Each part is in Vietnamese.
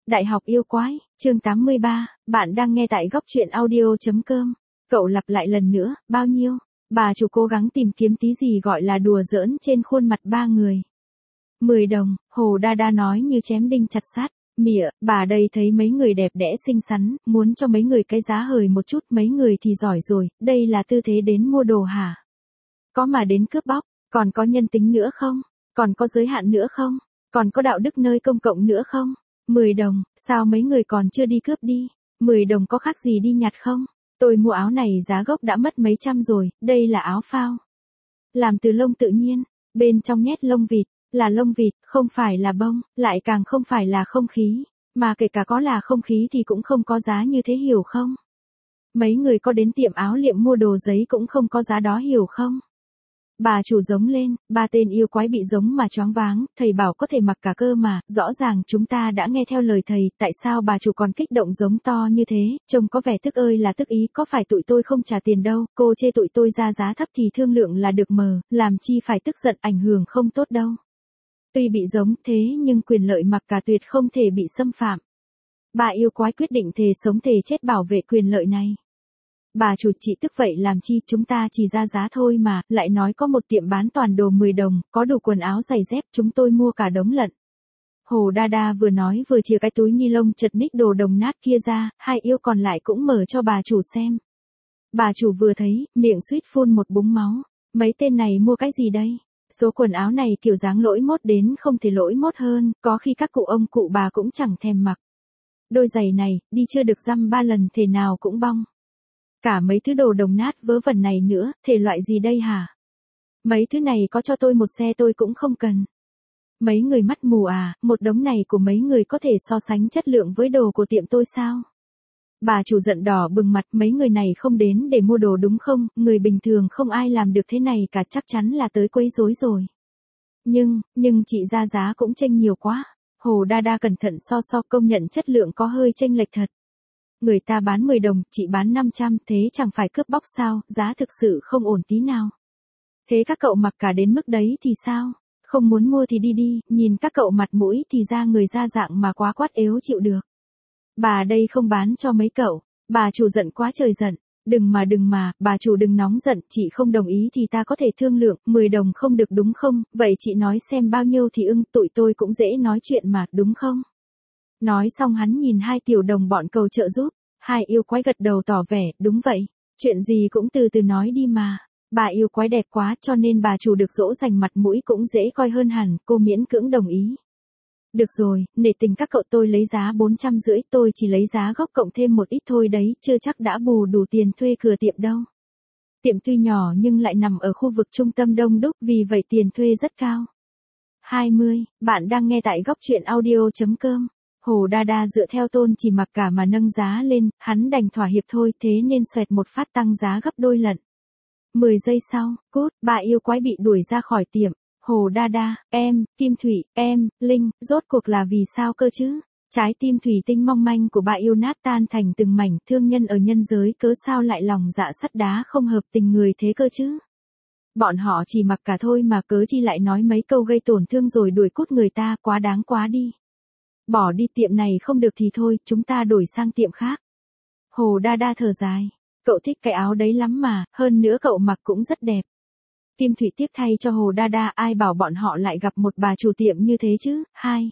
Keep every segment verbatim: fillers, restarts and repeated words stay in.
Đại học yêu quái, chương tám mươi ba, bạn đang nghe tại góc truyện audio.com. Cậu lặp lại lần nữa, bao nhiêu? Bà chủ cố gắng tìm kiếm tí gì gọi là đùa giỡn trên khuôn mặt ba người. mười đồng, Hồ Đa Đa nói như chém đinh chặt sát. Mịa, bà đây thấy mấy người đẹp đẽ xinh xắn, muốn cho mấy người cái giá hời một chút, mấy người thì giỏi rồi, đây là tư thế đến mua đồ hả? Có mà đến cướp bóc, còn có nhân tính nữa không? Còn có giới hạn nữa không? Còn có đạo đức nơi công cộng nữa không? mười đồng, sao mấy người còn chưa đi cướp đi? mười đồng có khác gì đi nhặt không? Tôi mua áo này giá gốc đã mất mấy trăm rồi, đây là áo phao. Làm từ lông tự nhiên, bên trong nhét lông vịt, là lông vịt, không phải là bông, lại càng không phải là không khí, mà kể cả có là không khí thì cũng không có giá như thế hiểu không? Mấy người có đến tiệm áo liệm mua đồ giấy cũng không có giá đó hiểu không? Bà chủ giống lên, ba tên yêu quái bị giống mà choáng váng, thầy bảo có thể mặc cả cơ mà, rõ ràng chúng ta đã nghe theo lời thầy, tại sao bà chủ còn kích động giống to như thế, trông có vẻ tức ơi là tức ý, có phải tụi tôi không trả tiền đâu, cô chê tụi tôi ra giá thấp thì thương lượng là được mờ, làm chi phải tức giận ảnh hưởng không tốt đâu. Tuy bị giống thế nhưng quyền lợi mặc cả tuyệt không thể bị xâm phạm. Bà yêu quái quyết định thề sống thề chết bảo vệ quyền lợi này. Bà chủ chị tức vậy làm chi, chúng ta chỉ ra giá thôi mà, lại nói có một tiệm bán toàn đồ mười đồng, có đủ quần áo giày dép, chúng tôi mua cả đống lận. Hồ Đa Đa vừa nói vừa chìa cái túi ni lông chật ních đồ đồng nát kia ra, hai yêu còn lại cũng mở cho bà chủ xem. Bà chủ vừa thấy, miệng suýt phun một búng máu, mấy tên này mua cái gì đây? Số quần áo này kiểu dáng lỗi mốt đến không thể lỗi mốt hơn, có khi các cụ ông cụ bà cũng chẳng thèm mặc. Đôi giày này, đi chưa được dăm ba lần thể nào cũng bong. Cả mấy thứ đồ đồng nát vớ vẩn này nữa, thể loại gì đây hả? Mấy thứ này có cho tôi một xe tôi cũng không cần. Mấy người mắt mù à, một đống này của mấy người có thể so sánh chất lượng với đồ của tiệm tôi sao? Bà chủ giận đỏ bừng mặt, mấy người này không đến để mua đồ đúng không, người bình thường không ai làm được thế này cả, chắc chắn là tới quấy rối rồi. Nhưng, nhưng chị ra giá cũng chênh nhiều quá. Hồ Đa Đa cẩn thận so so công nhận chất lượng có hơi chênh lệch thật. Người ta bán mười đồng, chị bán năm trăm, thế chẳng phải cướp bóc sao, giá thực sự không ổn tí nào. Thế các cậu mặc cả đến mức đấy thì sao? Không muốn mua thì đi đi, nhìn các cậu mặt mũi thì ra người ra dạng mà quá quát ếu chịu được. Bà đây không bán cho mấy cậu, bà chủ giận quá trời giận, đừng mà đừng mà, bà chủ đừng nóng giận, chị không đồng ý thì ta có thể thương lượng, mười đồng không được đúng không, vậy chị nói xem bao nhiêu thì ưng, tụi tôi cũng dễ nói chuyện mà, đúng không? Nói xong hắn nhìn hai tiểu đồng bọn cầu trợ giúp, hai yêu quái gật đầu tỏ vẻ, đúng vậy, chuyện gì cũng từ từ nói đi mà. Bà yêu quái đẹp quá cho nên bà chủ được dỗ dành mặt mũi cũng dễ coi hơn hẳn, cô miễn cưỡng đồng ý. Được rồi, nể tình các cậu tôi lấy giá bốn trăm rưỡi, tôi chỉ lấy giá gốc cộng thêm một ít thôi đấy, chưa chắc đã bù đủ tiền thuê cửa tiệm đâu. Tiệm tuy nhỏ nhưng lại nằm ở khu vực trung tâm đông đúc, vì vậy tiền thuê rất cao. hai mươi, bạn đang nghe tại góc truyện audio.com. Hồ Đa Đa dựa theo tôn chỉ mặc cả mà nâng giá lên, hắn đành thỏa hiệp thôi, thế nên xoẹt một phát tăng giá gấp đôi lận. mười giây sau, cút, bà yêu quái bị đuổi ra khỏi tiệm. Hồ Đa Đa, em, Kim Thủy, em, Linh, rốt cuộc là vì sao cơ chứ? Trái tim thủy tinh mong manh của bà yêu nát tan thành từng mảnh, thương nhân ở nhân giới cớ sao lại lòng dạ sắt đá không hợp tình người thế cơ chứ? Bọn họ chỉ mặc cả thôi mà cớ chi lại nói mấy câu gây tổn thương rồi đuổi cút người ta, quá đáng quá đi. Bỏ đi, tiệm này không được thì thôi, chúng ta đổi sang tiệm khác. Hồ Đa Đa thở dài. Cậu thích cái áo đấy lắm mà, hơn nữa cậu mặc cũng rất đẹp. Kim Thủy tiếc thay cho Hồ Đa Đa, ai bảo bọn họ lại gặp một bà chủ tiệm như thế chứ. Hai.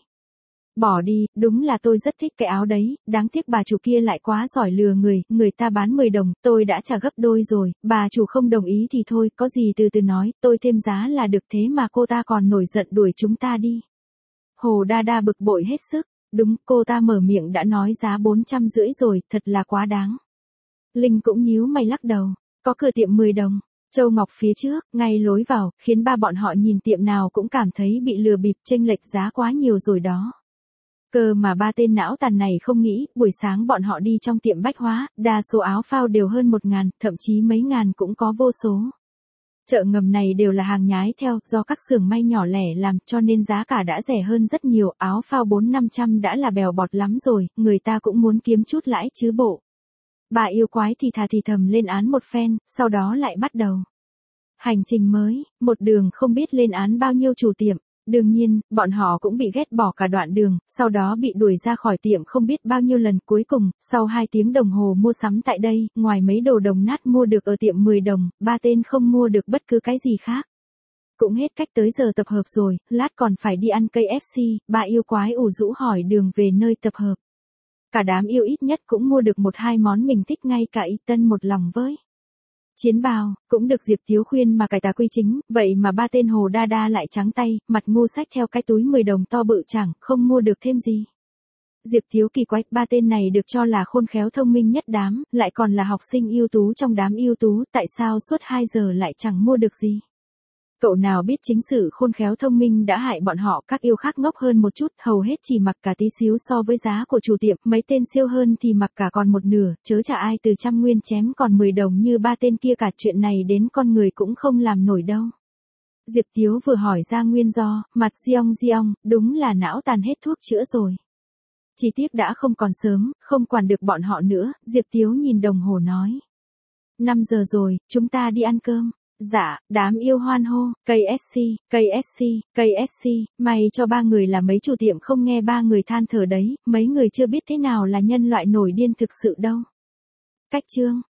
Bỏ đi, đúng là tôi rất thích cái áo đấy, đáng tiếc bà chủ kia lại quá giỏi lừa người, người ta bán mười đồng, tôi đã trả gấp đôi rồi, bà chủ không đồng ý thì thôi, có gì từ từ nói, tôi thêm giá là được, thế mà cô ta còn nổi giận đuổi chúng ta đi. Hồ Đa Đa bực bội hết sức, đúng, cô ta mở miệng đã nói giá bốn trăm rưỡi rồi, thật là quá đáng. Linh cũng nhíu mày lắc đầu, có cửa tiệm mười đồng, Châu Ngọc phía trước, ngay lối vào, khiến ba bọn họ nhìn tiệm nào cũng cảm thấy bị lừa bịp, chênh lệch giá quá nhiều rồi đó. Cơ mà ba tên não tàn này không nghĩ, buổi sáng bọn họ đi trong tiệm bách hóa, đa số áo phao đều hơn một ngàn, thậm chí mấy ngàn cũng có vô số. Chợ ngầm này đều là hàng nhái theo, do các xưởng may nhỏ lẻ làm, cho nên giá cả đã rẻ hơn rất nhiều, áo phao bốn năm trăm đã là bèo bọt lắm rồi, người ta cũng muốn kiếm chút lãi chứ bộ. Bà yêu quái thì thà thì thầm lên án một phen, sau đó lại bắt đầu. Hành trình mới, một đường không biết lên án bao nhiêu chủ tiệm, Đương nhiên, bọn họ cũng bị ghét bỏ cả đoạn đường, sau đó bị đuổi ra khỏi tiệm không biết bao nhiêu lần. Cuối cùng, sau hai tiếng đồng hồ mua sắm tại đây, ngoài mấy đồ đồng nát mua được ở tiệm mười đồng, ba tên không mua được bất cứ cái gì khác. Cũng hết cách tới giờ tập hợp rồi, lát còn phải đi ăn cây ép xê, ba yêu quái ủ rũ hỏi đường về nơi tập hợp. Cả đám yêu ít nhất cũng mua được một hai món mình thích, ngay cả Y Tân một lòng với Chiến bào, cũng được Diệp Thiếu khuyên mà cải tà quy chính, vậy mà ba tên hồ đa đa lại trắng tay, mặt ngu xách theo cái túi mười đồng to bự chẳng, không mua được thêm gì. Diệp Thiếu kỳ quái, ba tên này được cho là khôn khéo thông minh nhất đám, lại còn là học sinh ưu tú trong đám ưu tú, tại sao suốt hai giờ lại chẳng mua được gì? Cậu nào biết chính sự khôn khéo thông minh đã hại bọn họ, các yêu khác ngốc hơn một chút, hầu hết chỉ mặc cả tí xíu so với giá của chủ tiệm, mấy tên siêu hơn thì mặc cả còn một nửa, chớ chả ai từ trăm nguyên chém còn mười đồng như ba tên kia cả. Chuyện này đến con người cũng không làm nổi đâu. Diệp Tiếu vừa hỏi ra nguyên do, mặt giong giong, đúng là não tàn hết thuốc chữa rồi. Chỉ tiếc đã không còn sớm, không quản được bọn họ nữa. Diệp Tiếu nhìn đồng hồ nói. năm giờ rồi, chúng ta đi ăn cơm. Dạ, đám yêu hoan hô, cây ét xê, cây ét xê, cây ét xê, may cho ba người là mấy chủ tiệm không nghe ba người than thở đấy, mấy người chưa biết thế nào là nhân loại nổi điên thực sự đâu. Cách chương